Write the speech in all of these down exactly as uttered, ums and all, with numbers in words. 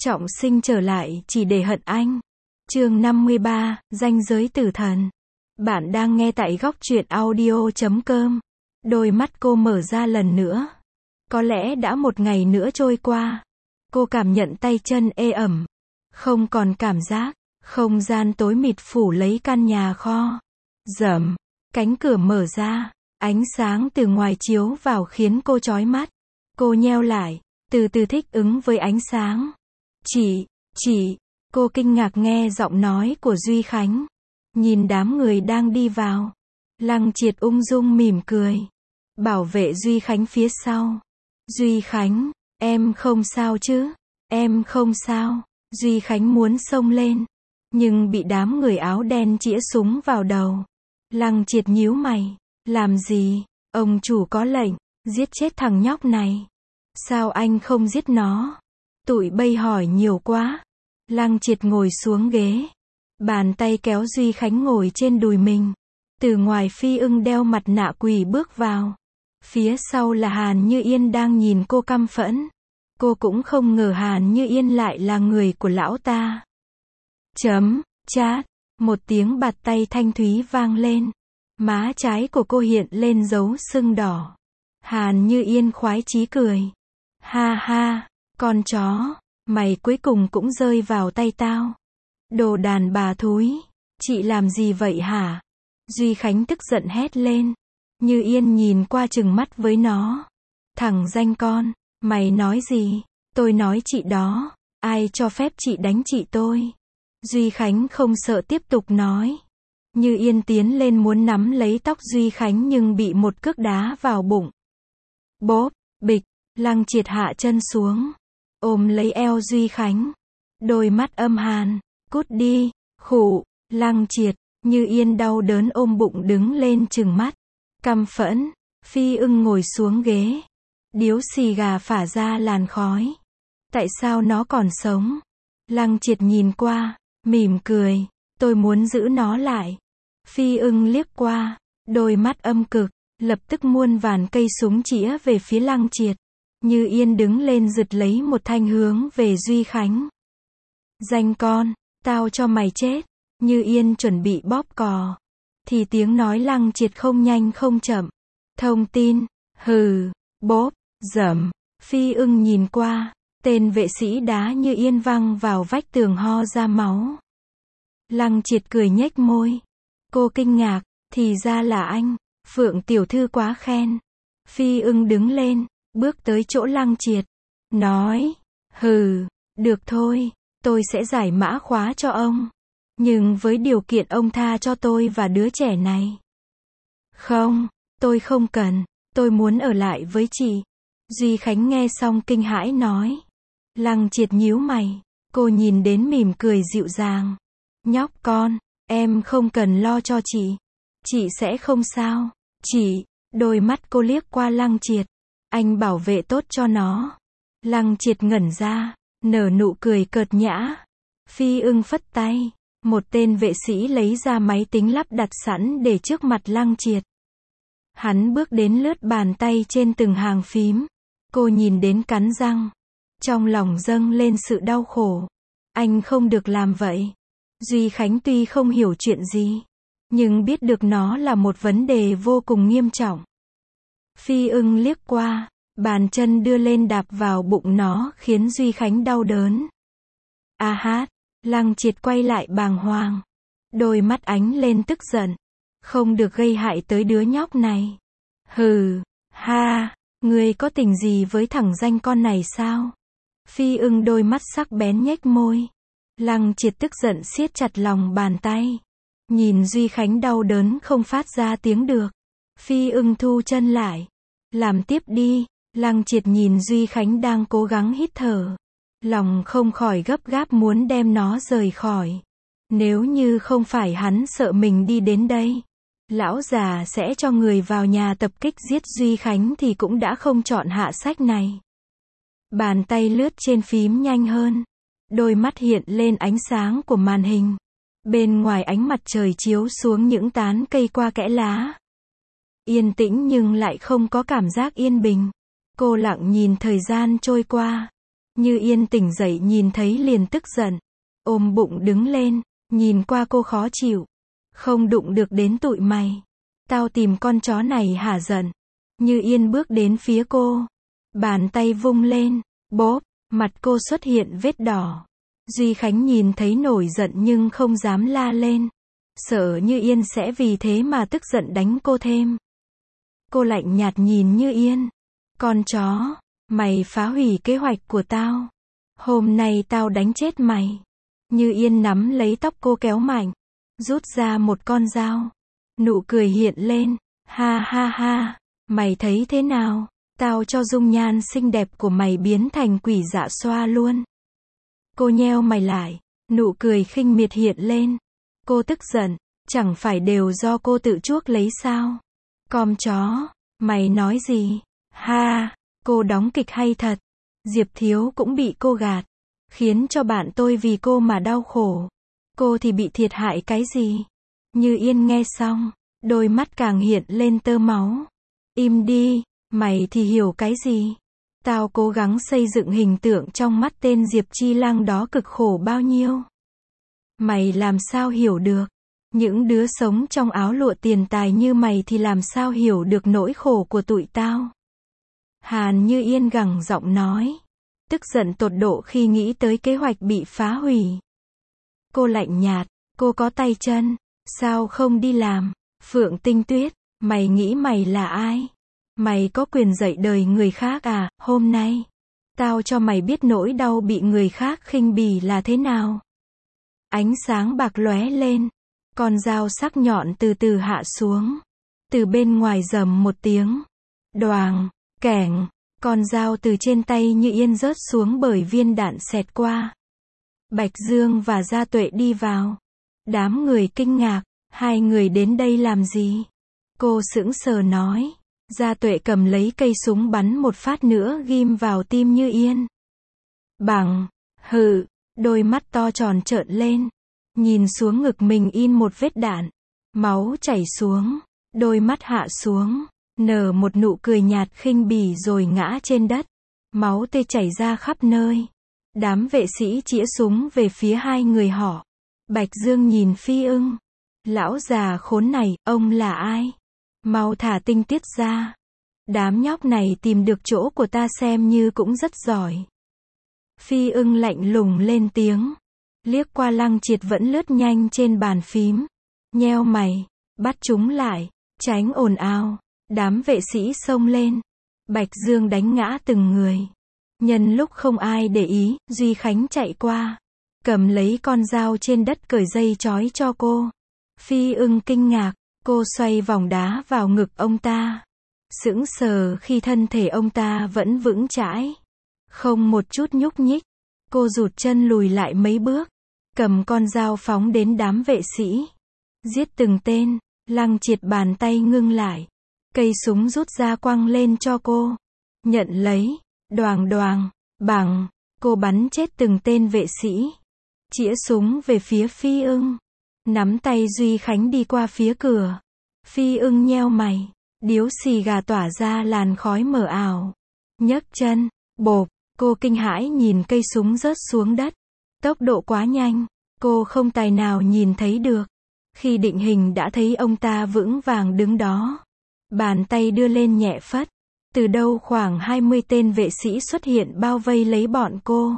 Trọng sinh trở lại chỉ để hận anh. Chương năm mươi ba, Ranh giới tử thần. Bạn đang nghe tại góc truyện audio chấm com. Đôi mắt cô mở ra lần nữa. Có lẽ đã một ngày nữa trôi qua. Cô cảm nhận tay chân ê ẩm. Không còn cảm giác. Không gian tối mịt phủ lấy căn nhà kho. Rầm. Cánh cửa mở ra. Ánh sáng từ ngoài chiếu vào khiến cô chói mắt. Cô nheo lại. Từ từ thích ứng với ánh sáng. Chị, chị, cô kinh ngạc nghe giọng nói của Duy Khánh. Nhìn đám người đang đi vào. Lăng Triệt ung dung mỉm cười. Bảo vệ Duy Khánh phía sau. Duy Khánh, em không sao chứ? Em không sao. Duy Khánh muốn xông lên. Nhưng bị đám người áo đen chĩa súng vào đầu. Lăng Triệt nhíu mày. Làm gì? Ông chủ có lệnh. Giết chết thằng nhóc này. Sao anh không giết nó? Tụi bây hỏi nhiều quá. Lăng Triệt ngồi xuống ghế. Bàn tay kéo Duy Khánh ngồi trên đùi mình. Từ ngoài Phi Ưng đeo mặt nạ quỷ bước vào. Phía sau là Hàn Như Yên đang nhìn cô căm phẫn. Cô cũng không ngờ Hàn Như Yên lại là người của lão ta. Chấm, chát. Một tiếng bạt tay thanh thúy vang lên. Má trái của cô hiện lên dấu sưng đỏ. Hàn Như Yên khoái chí cười. Ha ha, con chó, mày cuối cùng cũng rơi vào tay tao. Đồ đàn bà thúi, chị làm gì vậy hả? Duy Khánh tức giận hét lên. Như Yên nhìn qua trừng mắt với nó. Thằng danh con, mày nói gì? Tôi nói chị đó, ai cho phép chị đánh chị tôi? Duy Khánh không sợ tiếp tục nói. Như Yên tiến lên muốn nắm lấy tóc Duy Khánh nhưng bị một cước đá vào bụng. Bốp, bịch. Lăng Triệt hạ chân xuống. Ôm lấy eo Duy Khánh. Đôi mắt âm hàn. Cút đi. Khụ. Lăng Triệt. Như Yên đau đớn ôm bụng đứng lên trừng mắt. Căm phẫn. Phi Ưng ngồi xuống ghế. Điếu xì gà phả ra làn khói. Tại sao nó còn sống? Lăng Triệt nhìn qua. Mỉm cười. Tôi muốn giữ nó lại. Phi Ưng liếc qua. Đôi mắt âm cực. Lập tức muôn vàn cây súng chĩa về phía Lăng Triệt. Như Yên đứng lên giật lấy một thanh hướng về Duy Khánh. Danh con, tao cho mày chết. Như Yên chuẩn bị bóp cò. Thì tiếng nói Lăng Triệt không nhanh không chậm. Thông tin, hừ, bốp, dẩm. Phi Ưng nhìn qua. Tên vệ sĩ đá Như Yên văng vào vách tường ho ra máu. Lăng Triệt cười nhếch môi. Cô kinh ngạc, thì ra là anh. Phượng tiểu thư quá khen. Phi Ưng đứng lên. Bước tới chỗ Lăng Triệt. Nói. Hừ. Được thôi. Tôi sẽ giải mã khóa cho ông. Nhưng với điều kiện ông tha cho tôi và đứa trẻ này. Không. Tôi không cần. Tôi muốn ở lại với chị. Duy Khánh nghe xong kinh hãi nói. Lăng Triệt nhíu mày. Cô nhìn đến mỉm cười dịu dàng. Nhóc con. Em không cần lo cho chị. Chị sẽ không sao. Chị. Đôi mắt cô liếc qua Lăng Triệt. Anh bảo vệ tốt cho nó. Lăng Triệt ngẩn ra, nở nụ cười cợt nhã. Phi Ưng phất tay. Một tên vệ sĩ lấy ra máy tính lắp đặt sẵn để trước mặt Lăng Triệt. Hắn bước đến lướt bàn tay trên từng hàng phím. Cô nhìn đến cắn răng. Trong lòng dâng lên sự đau khổ. Anh không được làm vậy. Duy Khánh tuy không hiểu chuyện gì, nhưng biết được nó là một vấn đề vô cùng nghiêm trọng. Phi Ưng liếc qua, bàn chân đưa lên đạp vào bụng nó khiến Duy Khánh đau đớn. A hát, Lăng Triệt quay lại bàng hoàng. Đôi mắt ánh lên tức giận. Không được gây hại tới đứa nhóc này. Hừ, ha, ngươi có tình gì với thằng danh con này sao? Phi Ưng đôi mắt sắc bén nhếch môi. Lăng Triệt tức giận siết chặt lòng bàn tay. Nhìn Duy Khánh đau đớn không phát ra tiếng được. Phi Ưng thu chân lại. Làm tiếp đi. Lăng Triệt nhìn Duy Khánh đang cố gắng hít thở. Lòng không khỏi gấp gáp muốn đem nó rời khỏi. Nếu như không phải hắn sợ mình đi đến đây, lão già sẽ cho người vào nhà tập kích giết Duy Khánh thì cũng đã không chọn hạ sách này. Bàn tay lướt trên phím nhanh hơn. Đôi mắt hiện lên ánh sáng của màn hình. Bên ngoài ánh mặt trời chiếu xuống những tán cây qua kẽ lá. Yên tĩnh nhưng lại không có cảm giác yên bình. Cô lặng nhìn thời gian trôi qua. Như Yên tỉnh dậy nhìn thấy liền tức giận. Ôm bụng đứng lên, nhìn qua cô khó chịu. Không đụng được đến tụi mày. Tao tìm con chó này hả giận. Như Yên bước đến phía cô. Bàn tay vung lên, bóp, mặt cô xuất hiện vết đỏ. Duy Khánh nhìn thấy nổi giận nhưng không dám la lên. Sợ Như Yên sẽ vì thế mà tức giận đánh cô thêm. Cô lạnh nhạt nhìn Như Yên. Con chó, mày phá hủy kế hoạch của tao. Hôm nay tao đánh chết mày. Như Yên nắm lấy tóc cô kéo mạnh. Rút ra một con dao. Nụ cười hiện lên. Ha ha ha, mày thấy thế nào? Tao cho dung nhan xinh đẹp của mày biến thành quỷ dạ xoa luôn. Cô nheo mày lại. Nụ cười khinh miệt hiện lên. Cô tức giận. Chẳng phải đều do cô tự chuốc lấy sao? Con chó, mày nói gì? Ha, cô đóng kịch hay thật. Diệp Thiếu cũng bị cô gạt. Khiến cho bạn tôi vì cô mà đau khổ. Cô thì bị thiệt hại cái gì? Như Yên nghe xong, đôi mắt càng hiện lên tơ máu. Im đi, mày thì hiểu cái gì? Tao cố gắng xây dựng hình tượng trong mắt tên Diệp Chi Lăng đó cực khổ bao nhiêu. Mày làm sao hiểu được? Những đứa sống trong áo lụa tiền tài như mày thì làm sao hiểu được nỗi khổ của tụi tao? Hàn Như Yên gằn giọng nói. Tức giận tột độ khi nghĩ tới kế hoạch bị phá hủy. Cô lạnh nhạt. Cô có tay chân. Sao không đi làm? Phượng Tinh Tuyết, mày nghĩ mày là ai? Mày có quyền dạy đời người khác à? Hôm nay, tao cho mày biết nỗi đau bị người khác khinh bỉ là thế nào. Ánh sáng bạc lóe lên. Con dao sắc nhọn từ từ hạ xuống. Từ bên ngoài rầm một tiếng. Đoàng, kẻng. Con dao từ trên tay Như Yên rớt xuống bởi viên đạn xẹt qua. Bạch Dương và Gia Tuệ đi vào. Đám người kinh ngạc. Hai người đến đây làm gì? Cô sững sờ nói. Gia Tuệ cầm lấy cây súng bắn một phát nữa ghim vào tim Như Yên. Bằng, hừ, đôi mắt to tròn trợn lên. Nhìn xuống ngực mình in một vết đạn. Máu chảy xuống. Đôi mắt hạ xuống. Nở một nụ cười nhạt khinh bỉ rồi ngã trên đất. Máu tươi chảy ra khắp nơi. Đám vệ sĩ chĩa súng về phía hai người họ. Bạch Dương nhìn Phi Ưng. Lão già khốn này, ông là ai? Mau thả tinh tiết ra. Đám nhóc này tìm được chỗ của ta xem như cũng rất giỏi. Phi Ưng lạnh lùng lên tiếng. Liếc qua Lăng Triệt vẫn lướt nhanh trên bàn phím. Nheo mày, bắt chúng lại, tránh ồn ào. Đám vệ sĩ xông lên. Bạch Dương đánh ngã từng người. Nhân lúc không ai để ý, Duy Khánh chạy qua. Cầm lấy con dao trên đất cởi dây trói cho cô. Phi Ưng kinh ngạc, cô xoay vòng đá vào ngực ông ta. Sững sờ khi thân thể ông ta vẫn vững chãi. Không một chút nhúc nhích. Cô rụt chân lùi lại mấy bước. Cầm con dao phóng đến đám vệ sĩ. Giết từng tên. Lăng Triệt bàn tay ngưng lại. Cây súng rút ra quăng lên cho cô. Nhận lấy. Đoàng đoàng. Bằng. Cô bắn chết từng tên vệ sĩ. Chĩa súng về phía Phi Ưng. Nắm tay Duy Khánh đi qua phía cửa. Phi Ưng nheo mày. Điếu xì gà tỏa ra làn khói mờ ảo. Nhấc chân. Bộp. Cô kinh hãi nhìn cây súng rớt xuống đất. Tốc độ quá nhanh. Cô không tài nào nhìn thấy được. Khi định hình đã thấy ông ta vững vàng đứng đó. Bàn tay đưa lên nhẹ phất. Từ đâu khoảng hai mươi tên vệ sĩ xuất hiện bao vây lấy bọn cô.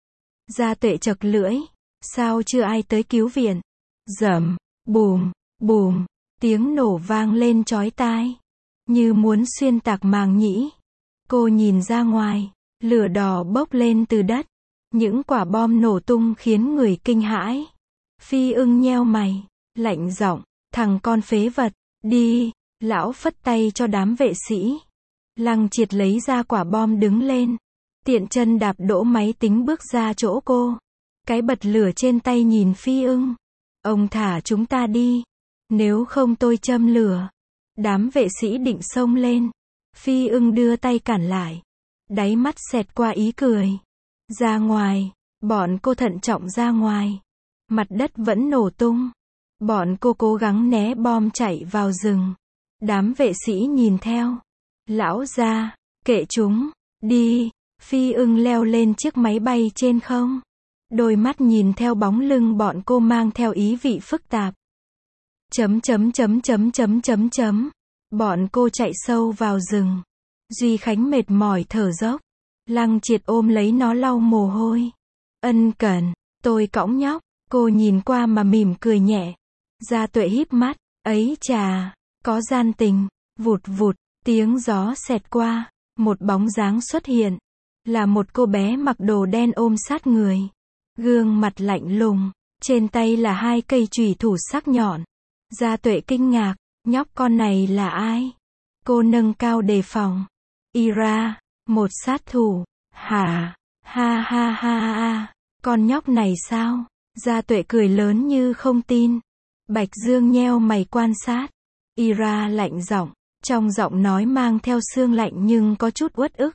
Gia Tuệ chật lưỡi. Sao chưa ai tới cứu viện? Rầm, bùm, bùm. Tiếng nổ vang lên chói tai. Như muốn xuyên tạc màng nhĩ. Cô nhìn ra ngoài. Lửa đỏ bốc lên từ đất. Những quả bom nổ tung khiến người kinh hãi. Phi Ưng nheo mày. Lạnh giọng. Thằng con phế vật. Đi. Lão phất tay cho đám vệ sĩ. Lăng Triệt lấy ra quả bom đứng lên. Tiện chân đạp đỗ máy tính bước ra chỗ cô. Cái bật lửa trên tay nhìn Phi Ưng. Ông thả chúng ta đi. Nếu không tôi châm lửa. Đám vệ sĩ định xông lên. Phi Ưng đưa tay cản lại. Đáy mắt xẹt qua ý cười. Ra ngoài. Bọn cô thận trọng ra ngoài. Mặt đất vẫn nổ tung. Bọn cô cố gắng né bom chạy vào rừng. Đám vệ sĩ nhìn theo. Lão gia, kệ chúng. Đi. Phi ưng leo lên chiếc máy bay trên không. Đôi mắt nhìn theo bóng lưng bọn cô mang theo ý vị phức tạp. Chấm chấm chấm chấm chấm chấm chấm. Bọn cô chạy sâu vào rừng. Duy Khánh mệt mỏi thở dốc. Lăng Triệt ôm lấy nó lau mồ hôi. Ân cần, tôi cõng nhóc. Cô nhìn qua mà mỉm cười nhẹ. Gia Tuệ híp mắt. Ấy chà, có gian tình. Vụt vụt, tiếng gió xẹt qua. Một bóng dáng xuất hiện. Là một cô bé mặc đồ đen ôm sát người. Gương mặt lạnh lùng. Trên tay là hai cây chùy thủ sắc nhọn. Gia Tuệ kinh ngạc. Nhóc con này là ai? Cô nâng cao đề phòng. Ira, một sát thủ. Hả? Ha ha ha ha. Con nhóc này sao? Gia Tuệ cười lớn như không tin. Bạch Dương nheo mày quan sát. Ira lạnh giọng, trong giọng nói mang theo xương lạnh nhưng có chút uất ức.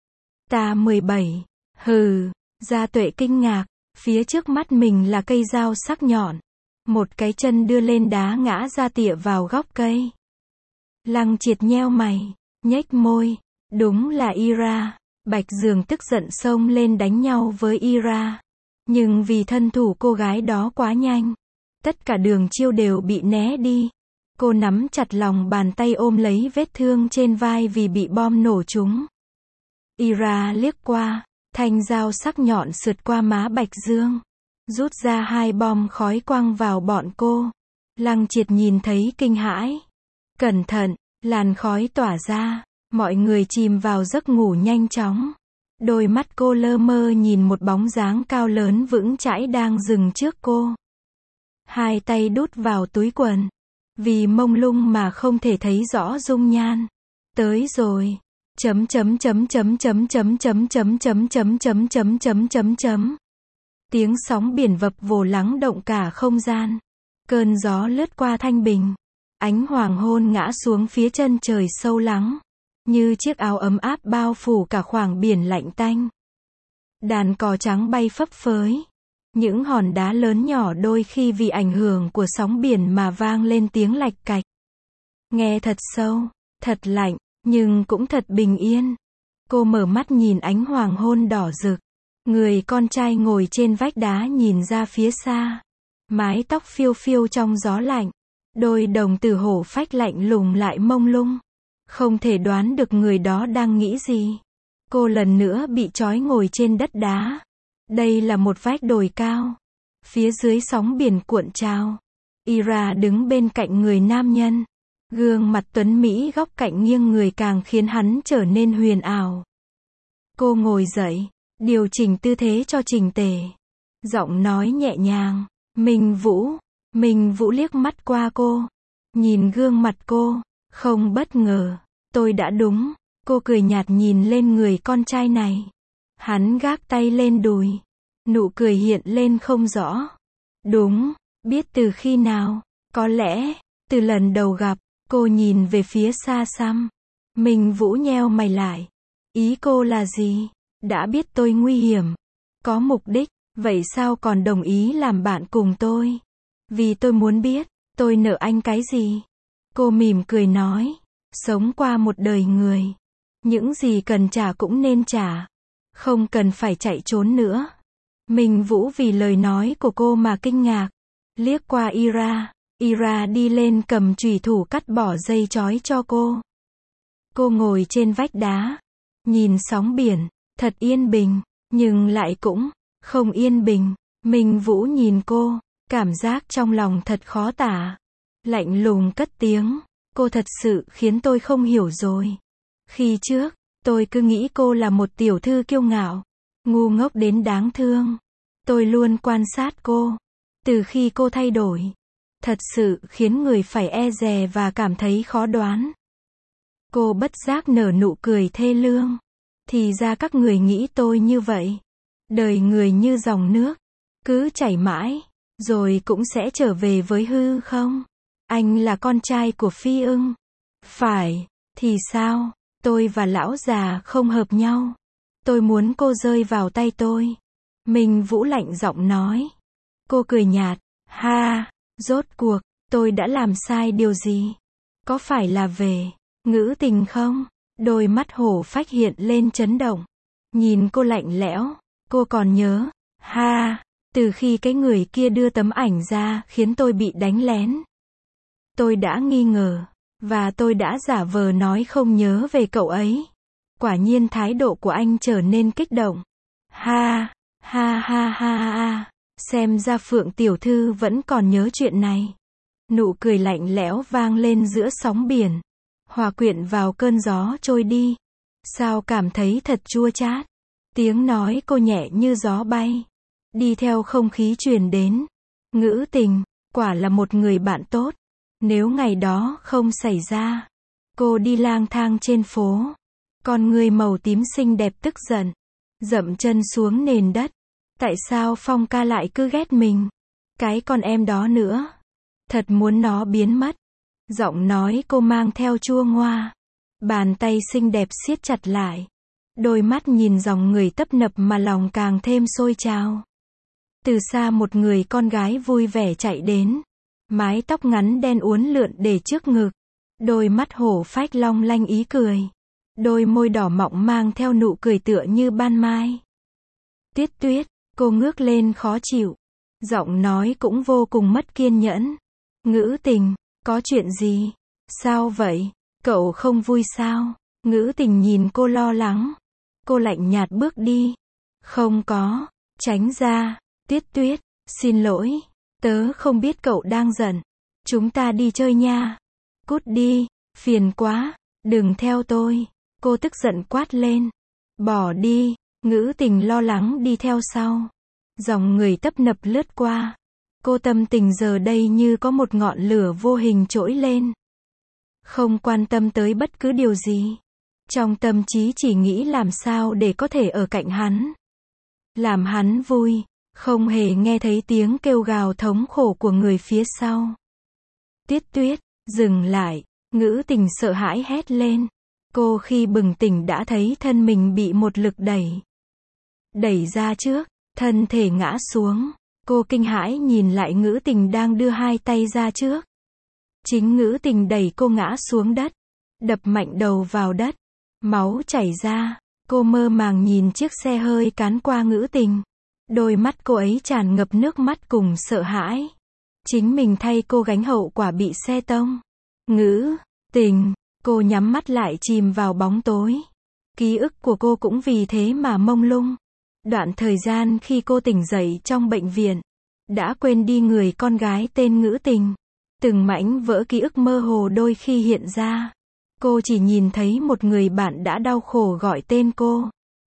Ta mười bảy. Hừ. Gia Tuệ kinh ngạc. Phía trước mắt mình là cây dao sắc nhọn. Một cái chân đưa lên đá ngã ra tịa vào góc cây. Lăng Triệt nheo mày, nhếch môi. Đúng là Ira. Bạch Dương tức giận xông lên đánh nhau với Ira. Nhưng vì thân thủ cô gái đó quá nhanh, tất cả đường chiêu đều bị né đi. Cô nắm chặt lòng bàn tay ôm lấy vết thương trên vai vì bị bom nổ trúng. Ira liếc qua, thanh dao sắc nhọn sượt qua má Bạch Dương. Rút ra hai bom khói quăng vào bọn cô. Lăng Triệt nhìn thấy kinh hãi. Cẩn thận, làn khói tỏa ra. Mọi người chìm vào giấc ngủ nhanh chóng. Đôi mắt cô lơ mơ nhìn một bóng dáng cao lớn vững chãi đang dừng trước cô. Hai tay đút vào túi quần. Vì mông lung mà không thể thấy rõ dung nhan. Tới rồi. Chấm chấm chấm chấm chấm chấm chấm chấm chấm chấm chấm chấm chấm chấm chấm. Tiếng sóng biển vập vồ lắng động cả không gian. Cơn gió lướt qua thanh bình. Ánh hoàng hôn ngã xuống phía chân trời sâu lắng. Như chiếc áo ấm áp bao phủ cả khoảng biển lạnh tanh. Đàn cò trắng bay phấp phới. Những hòn đá lớn nhỏ đôi khi vì ảnh hưởng của sóng biển mà vang lên tiếng lạch cạch. Nghe thật sâu, thật lạnh, nhưng cũng thật bình yên. Cô mở mắt nhìn ánh hoàng hôn đỏ rực. Người con trai ngồi trên vách đá nhìn ra phía xa. Mái tóc phiêu phiêu trong gió lạnh. Đôi đồng tử hổ phách lạnh lùng lại mông lung. Không thể đoán được người đó đang nghĩ gì. Cô lần nữa bị trói ngồi trên đất đá. Đây là một vách đồi cao. Phía dưới sóng biển cuộn trào. Ira đứng bên cạnh người nam nhân. Gương mặt tuấn Mỹ góc cạnh nghiêng người càng khiến hắn trở nên huyền ảo. Cô ngồi dậy, điều chỉnh tư thế cho chỉnh tề. Giọng nói nhẹ nhàng. Minh Vũ. Minh Vũ liếc mắt qua cô. Nhìn gương mặt cô. Không bất ngờ. Tôi đã đúng. Cô cười nhạt nhìn lên người con trai này. Hắn gác tay lên đùi. Nụ cười hiện lên không rõ. Đúng. Biết từ khi nào? Có lẽ, từ lần đầu gặp. Cô nhìn về phía xa xăm. Minh Vũ nheo mày lại. Ý cô là gì? Đã biết tôi nguy hiểm. Có mục đích. Vậy sao còn đồng ý làm bạn cùng tôi? Vì tôi muốn biết. Tôi nợ anh cái gì? Cô mỉm cười nói. Sống qua một đời người. Những gì cần trả cũng nên trả. Không cần phải chạy trốn nữa. Minh Vũ vì lời nói của cô mà kinh ngạc. Liếc qua Ira. Ira đi lên cầm chùy thủ cắt bỏ dây trói cho cô. Cô ngồi trên vách đá. Nhìn sóng biển. Thật yên bình. Nhưng lại cũng không yên bình. Minh Vũ nhìn cô. Cảm giác trong lòng thật khó tả. Lạnh lùng cất tiếng. Cô thật sự khiến tôi không hiểu rồi. Khi trước, tôi cứ nghĩ cô là một tiểu thư kiêu ngạo. Ngu ngốc đến đáng thương. Tôi luôn quan sát cô. Từ khi cô thay đổi. Thật sự khiến người phải e dè và cảm thấy khó đoán. Cô bất giác nở nụ cười thê lương. Thì ra các người nghĩ tôi như vậy. Đời người như dòng nước. Cứ chảy mãi. Rồi cũng sẽ trở về với hư không? Anh là con trai của Phi Ưng. Phải. Thì sao? Tôi và lão già không hợp nhau. Tôi muốn cô rơi vào tay tôi. Minh Vũ lạnh giọng nói. Cô cười nhạt. Ha. Rốt cuộc, tôi đã làm sai điều gì? Có phải là về ngữ tình không? Đôi mắt hổ phách hiện lên chấn động. Nhìn cô lạnh lẽo, cô còn nhớ, ha, từ khi cái người kia đưa tấm ảnh ra khiến tôi bị đánh lén. Tôi đã nghi ngờ, và tôi đã giả vờ nói không nhớ về cậu ấy. Quả nhiên thái độ của anh trở nên kích động. Ha, ha ha ha ha, xem ra Phượng tiểu thư vẫn còn nhớ chuyện này. Nụ cười lạnh lẽo vang lên giữa sóng biển, hòa quyện vào cơn gió trôi đi. Sao cảm thấy thật chua chát. Tiếng nói cô nhẹ như gió bay, đi theo không khí truyền đến. Ngữ Tình, quả là một người bạn tốt. Nếu ngày đó không xảy ra, cô đi lang thang trên phố, con người màu tím xinh đẹp tức giận, dậm chân xuống nền đất. Tại sao Phong ca lại cứ ghét mình? Cái con em đó nữa. Thật muốn nó biến mất. Giọng nói cô mang theo chua ngoa. Bàn tay xinh đẹp siết chặt lại. Đôi mắt nhìn dòng người tấp nập mà lòng càng thêm sôi trào. Từ xa một người con gái vui vẻ chạy đến. Mái tóc ngắn đen uốn lượn để trước ngực. Đôi mắt hổ phách long lanh ý cười. Đôi môi đỏ mọng mang theo nụ cười tựa như ban mai. Tuyết Tuyết, cô ngước lên khó chịu. Giọng nói cũng vô cùng mất kiên nhẫn. Ngữ Tình, có chuyện gì? Sao vậy? Cậu không vui sao? Ngữ Tình nhìn cô lo lắng. Cô lạnh nhạt bước đi. Không có, tránh ra. Tuyết Tuyết, xin lỗi. Tớ không biết cậu đang giận. Chúng ta đi chơi nha. Cút đi, phiền quá. Đừng theo tôi. Cô tức giận quát lên. Bỏ đi. Ngữ Tình lo lắng đi theo sau. Dòng người tấp nập lướt qua. Cô tâm tình giờ đây như có một ngọn lửa vô hình trỗi lên. Không quan tâm tới bất cứ điều gì. Trong tâm trí chỉ nghĩ làm sao để có thể ở cạnh hắn. Làm hắn vui. Không hề nghe thấy tiếng kêu gào thống khổ của người phía sau. Tuyết Tuyết, dừng lại. Ngữ Tình sợ hãi hét lên. Cô khi bừng tỉnh đã thấy thân mình bị một lực đẩy. Đẩy ra trước, thân thể ngã xuống. Cô kinh hãi nhìn lại Ngữ Tình đang đưa hai tay ra trước. Chính Ngữ Tình đẩy cô ngã xuống đất. Đập mạnh đầu vào đất. Máu chảy ra. Cô mơ màng nhìn chiếc xe hơi cán qua Ngữ Tình. Đôi mắt cô ấy tràn ngập nước mắt cùng sợ hãi. Chính mình thay cô gánh hậu quả bị xe tông. Ngữ Tình, cô nhắm mắt lại chìm vào bóng tối. Ký ức của cô cũng vì thế mà mông lung. Đoạn thời gian khi cô tỉnh dậy trong bệnh viện, đã quên đi người con gái tên Ngữ Tình. Từng mảnh vỡ ký ức mơ hồ đôi khi hiện ra. Cô chỉ nhìn thấy một người bạn đã đau khổ gọi tên cô.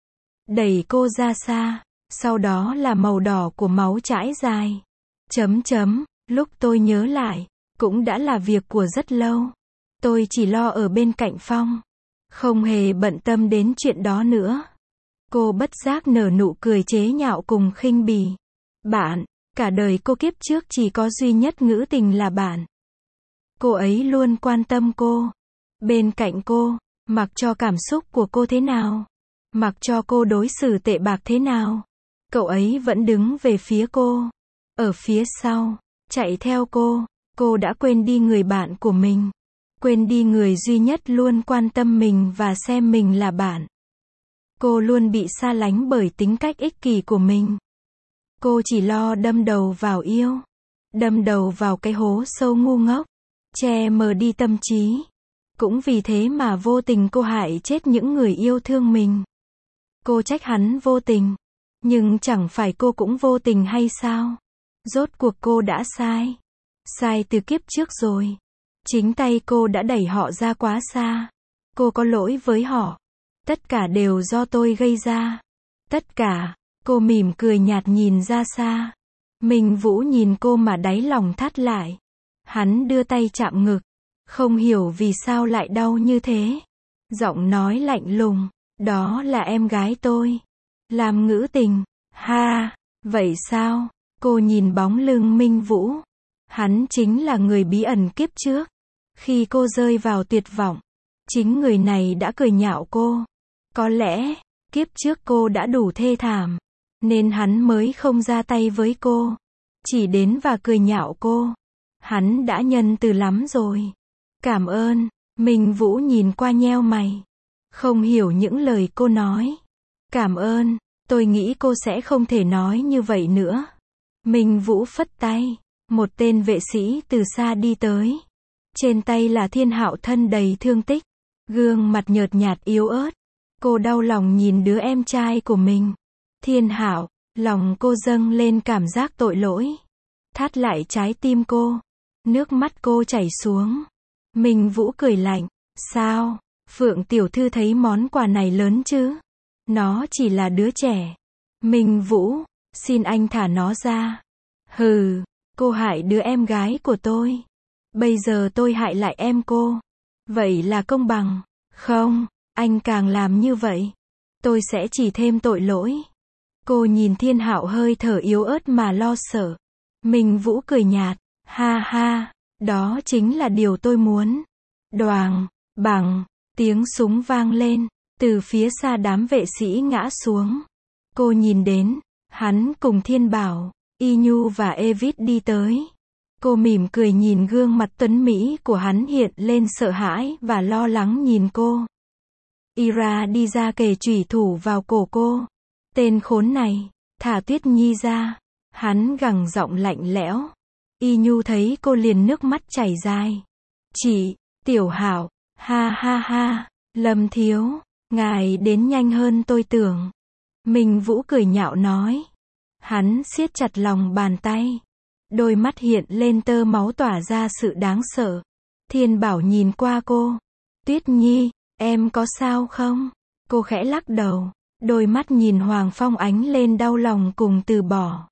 Đẩy cô ra xa. Sau đó là màu đỏ của máu chảy dài. Chấm chấm, lúc tôi nhớ lại, cũng đã là việc của rất lâu. Tôi chỉ lo ở bên cạnh Phong. Không hề bận tâm đến chuyện đó nữa. Cô bất giác nở nụ cười chế nhạo cùng khinh bỉ. Bạn, cả đời cô kiếp trước chỉ có duy nhất Ngữ Tình là bạn. Cô ấy luôn quan tâm cô. Bên cạnh cô, mặc cho cảm xúc của cô thế nào. Mặc cho cô đối xử tệ bạc thế nào. Cậu ấy vẫn đứng về phía cô. Ở phía sau, chạy theo cô. Cô đã quên đi người bạn của mình. Quên đi người duy nhất luôn quan tâm mình và xem mình là bạn. Cô luôn bị xa lánh bởi tính cách ích kỷ của mình. Cô chỉ lo đâm đầu vào yêu. Đâm đầu vào cái hố sâu ngu ngốc. Che mờ đi tâm trí. Cũng vì thế mà vô tình cô hại chết những người yêu thương mình. Cô trách hắn vô tình. Nhưng chẳng phải cô cũng vô tình hay sao? Rốt cuộc cô đã sai. Sai từ kiếp trước rồi. Chính tay cô đã đẩy họ ra quá xa. Cô có lỗi với họ. Tất cả đều do tôi gây ra. Tất cả. Cô mỉm cười nhạt nhìn ra xa. Minh Vũ nhìn cô mà đáy lòng thắt lại. Hắn đưa tay chạm ngực. Không hiểu vì sao lại đau như thế. Giọng nói lạnh lùng. Đó là em gái tôi. Làm Ngữ Tình. Ha, vậy sao? Cô nhìn bóng lưng Minh Vũ. Hắn chính là người bí ẩn kiếp trước. Khi cô rơi vào tuyệt vọng, chính người này đã cười nhạo cô. Có lẽ, kiếp trước cô đã đủ thê thảm, nên hắn mới không ra tay với cô. Chỉ đến và cười nhạo cô. Hắn đã nhân từ lắm rồi. Cảm ơn. Minh Vũ nhìn qua nheo mày. Không hiểu những lời cô nói. Cảm ơn, tôi nghĩ cô sẽ không thể nói như vậy nữa. Minh Vũ phất tay. Một tên vệ sĩ từ xa đi tới. Trên tay là Thiên Hạo thân đầy thương tích. Gương mặt nhợt nhạt yếu ớt. Cô đau lòng nhìn đứa em trai của mình. Thiên Hạo, lòng cô dâng lên cảm giác tội lỗi. Thắt lại trái tim cô. Nước mắt cô chảy xuống. Minh Vũ cười lạnh. Sao? Phượng tiểu thư thấy món quà này lớn chứ? Nó chỉ là đứa trẻ. Minh Vũ, xin anh thả nó ra. Hừ, cô hại đứa em gái của tôi. Bây giờ tôi hại lại em cô. Vậy là công bằng. Không, anh càng làm như vậy, tôi sẽ chỉ thêm tội lỗi. Cô nhìn Thiên Hạo hơi thở yếu ớt mà lo sợ. Minh Vũ cười nhạt. Ha ha, đó chính là điều tôi muốn. Đoàng, bằng, tiếng súng vang lên. Từ phía xa đám vệ sĩ ngã xuống. Cô nhìn đến, hắn cùng Thiên Bảo, Y Nhu và Evid đi tới. Cô mỉm cười nhìn gương mặt tuấn mỹ của hắn hiện lên sợ hãi và lo lắng nhìn cô. Ira đi ra kề chủy thủ vào cổ cô. Tên khốn này, thả Tuyết Nhi ra. Hắn gằn giọng lạnh lẽo. Y Nhu thấy cô liền nước mắt chảy dài. Chị, Tiểu Hạo, ha ha ha, Lâm thiếu, ngài đến nhanh hơn tôi tưởng. Minh Vũ cười nhạo nói. Hắn siết chặt lòng bàn tay. Đôi mắt hiện lên tơ máu tỏa ra sự đáng sợ. Thiên Bảo nhìn qua cô. Tuyết Nhi, em có sao không? Cô khẽ lắc đầu. Đôi mắt nhìn Hoàng Phong ánh lên đau lòng cùng từ bỏ.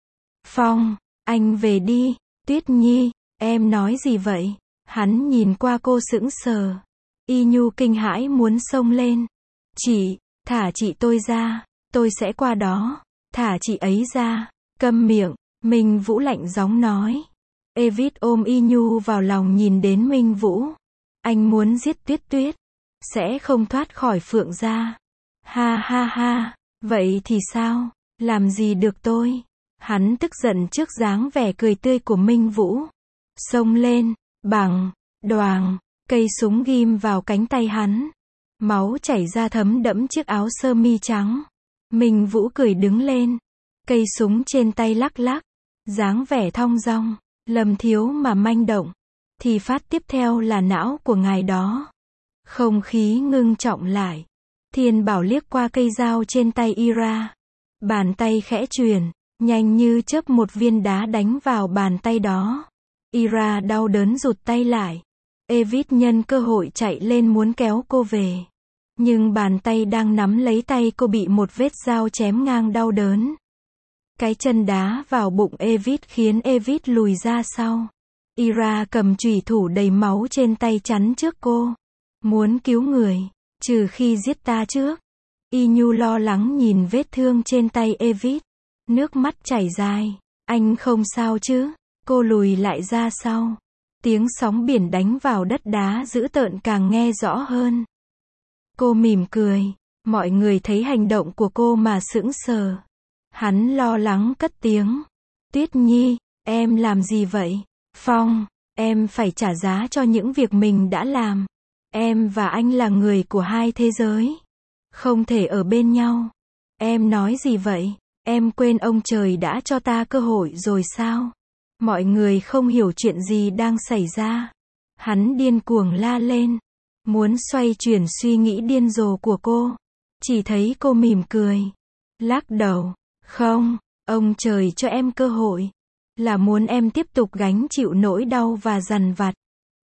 Phong, anh về đi. Tuyết Nhi, em nói gì vậy? Hắn nhìn qua cô sững sờ. Y Nhu kinh hãi muốn xông lên. Chị, thả chị tôi ra. Tôi sẽ qua đó. Thả chị ấy ra. Câm miệng. Minh Vũ lạnh giọng nói. Evid ôm Y Nhu vào lòng nhìn đến Minh Vũ. Anh muốn giết Tuyết Tuyết. Sẽ không thoát khỏi Phượng gia. Ha ha ha. Vậy thì sao? Làm gì được tôi? Hắn tức giận trước dáng vẻ cười tươi của Minh Vũ. Xông lên. Bằng. Đoàng. Cây súng ghim vào cánh tay hắn. Máu chảy ra thấm đẫm chiếc áo sơ mi trắng. Minh Vũ cười đứng lên. Cây súng trên tay lắc lắc. Dáng vẻ thong dong. Lâm thiếu mà manh động. Thì phát tiếp theo là não của ngài đó. Không khí ngưng trọng lại. Thiên Bảo liếc qua cây dao trên tay Ira. Bàn tay khẽ chuyển. Nhanh như chớp một viên đá đánh vào bàn tay đó. Ira đau đớn rụt tay lại. Evid nhân cơ hội chạy lên muốn kéo cô về. Nhưng bàn tay đang nắm lấy tay cô bị một vết dao chém ngang đau đớn. Cái chân đá vào bụng Evid khiến Evid lùi ra sau. Ira cầm chủy thủ đầy máu trên tay chắn trước cô. Muốn cứu người, trừ khi giết ta trước. Y Nhu lo lắng nhìn vết thương trên tay Evid. Nước mắt chảy dài. Anh không sao chứ? Cô lùi lại ra sau. Tiếng sóng biển đánh vào đất đá dữ tợn càng nghe rõ hơn. Cô mỉm cười. Mọi người thấy hành động của cô mà sững sờ. Hắn lo lắng cất tiếng. Tuyết Nhi, em làm gì vậy? Phong, em phải trả giá cho những việc mình đã làm. Em và anh là người của hai thế giới. Không thể ở bên nhau. Em nói gì vậy? Em quên ông trời đã cho ta cơ hội rồi sao? Mọi người không hiểu chuyện gì đang xảy ra. Hắn điên cuồng la lên. Muốn xoay chuyển suy nghĩ điên rồ của cô. Chỉ thấy cô mỉm cười. Lắc đầu. Không, ông trời cho em cơ hội. Là muốn em tiếp tục gánh chịu nỗi đau và dằn vặt.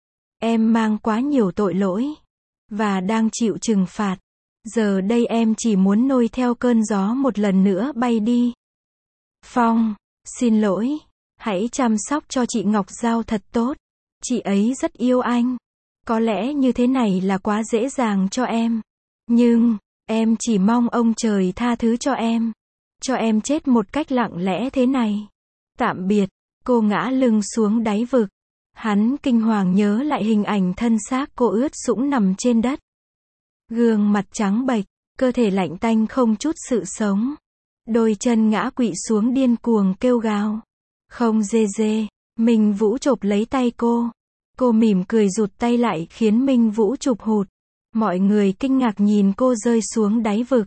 Em mang quá nhiều tội lỗi. Và đang chịu trừng phạt. Giờ đây em chỉ muốn nôi theo cơn gió một lần nữa bay đi. Phong, xin lỗi. Hãy chăm sóc cho chị Ngọc Giao thật tốt. Chị ấy rất yêu anh. Có lẽ như thế này là quá dễ dàng cho em. Nhưng, em chỉ mong ông trời tha thứ cho em. Cho em chết một cách lặng lẽ thế này. Tạm biệt. Cô ngã lưng xuống đáy vực. Hắn kinh hoàng nhớ lại hình ảnh thân xác cô ướt sũng nằm trên đất. Gương mặt trắng bệch, cơ thể lạnh tanh không chút sự sống. Đôi chân ngã quỵ xuống điên cuồng kêu gào. Không dê dê. Minh Vũ chộp lấy tay cô. Cô mỉm cười rụt tay lại khiến Minh Vũ chụp hụt. Mọi người kinh ngạc nhìn cô rơi xuống đáy vực.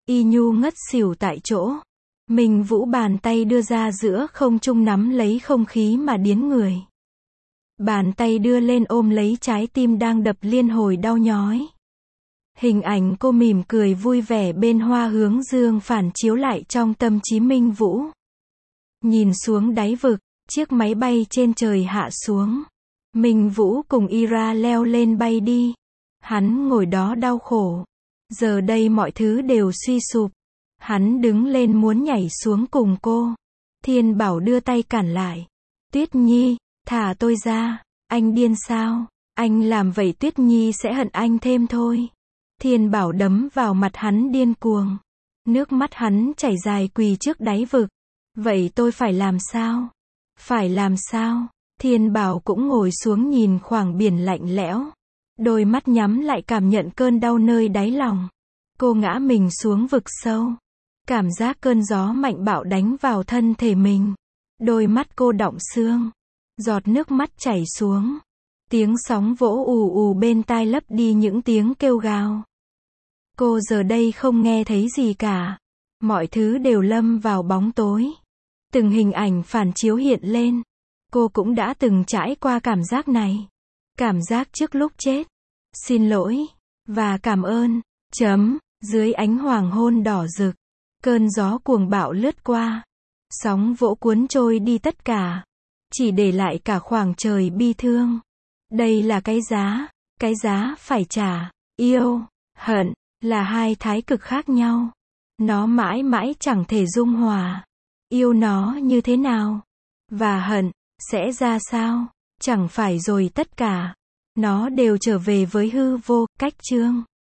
Y Nhu ngất xỉu tại chỗ. Minh Vũ bàn tay đưa ra giữa không trung nắm lấy không khí mà điến người. Bàn tay đưa lên ôm lấy trái tim đang đập liên hồi đau nhói. Hình ảnh cô mỉm cười vui vẻ bên hoa hướng dương phản chiếu lại trong tâm trí Minh Vũ. Nhìn xuống đáy vực, chiếc máy bay trên trời hạ xuống. Minh Vũ cùng Ira leo lên bay đi. Hắn ngồi đó đau khổ. Giờ đây mọi thứ đều suy sụp. Hắn đứng lên muốn nhảy xuống cùng cô. Thiên Bảo đưa tay cản lại. Tuyết Nhi, thả tôi ra. Anh điên sao? Anh làm vậy Tuyết Nhi sẽ hận anh thêm thôi. Thiên Bảo đấm vào mặt hắn điên cuồng. Nước mắt hắn chảy dài quỳ trước đáy vực. Vậy tôi phải làm sao? Phải làm sao? Thiên Bảo cũng ngồi xuống nhìn khoảng biển lạnh lẽo. Đôi mắt nhắm lại cảm nhận cơn đau nơi đáy lòng. Cô ngã mình xuống vực sâu. Cảm giác cơn gió mạnh bạo đánh vào thân thể mình. Đôi mắt cô đọng sương. Giọt nước mắt chảy xuống. Tiếng sóng vỗ ù ù bên tai lấp đi những tiếng kêu gào. Cô giờ đây không nghe thấy gì cả. Mọi thứ đều lâm vào bóng tối. Từng hình ảnh phản chiếu hiện lên. Cô cũng đã từng trải qua cảm giác này. Cảm giác trước lúc chết. Xin lỗi. Và cảm ơn. Chấm. Dưới ánh hoàng hôn đỏ rực. Cơn gió cuồng bạo lướt qua. Sóng vỗ cuốn trôi đi tất cả. Chỉ để lại cả khoảng trời bi thương. Đây là cái giá. Cái giá phải trả. Yêu, hận, là hai thái cực khác nhau. Nó mãi mãi chẳng thể dung hòa. Yêu nó như thế nào? Và hận, sẽ ra sao? Chẳng phải rồi tất cả. Nó đều trở về với hư vô, cách chương.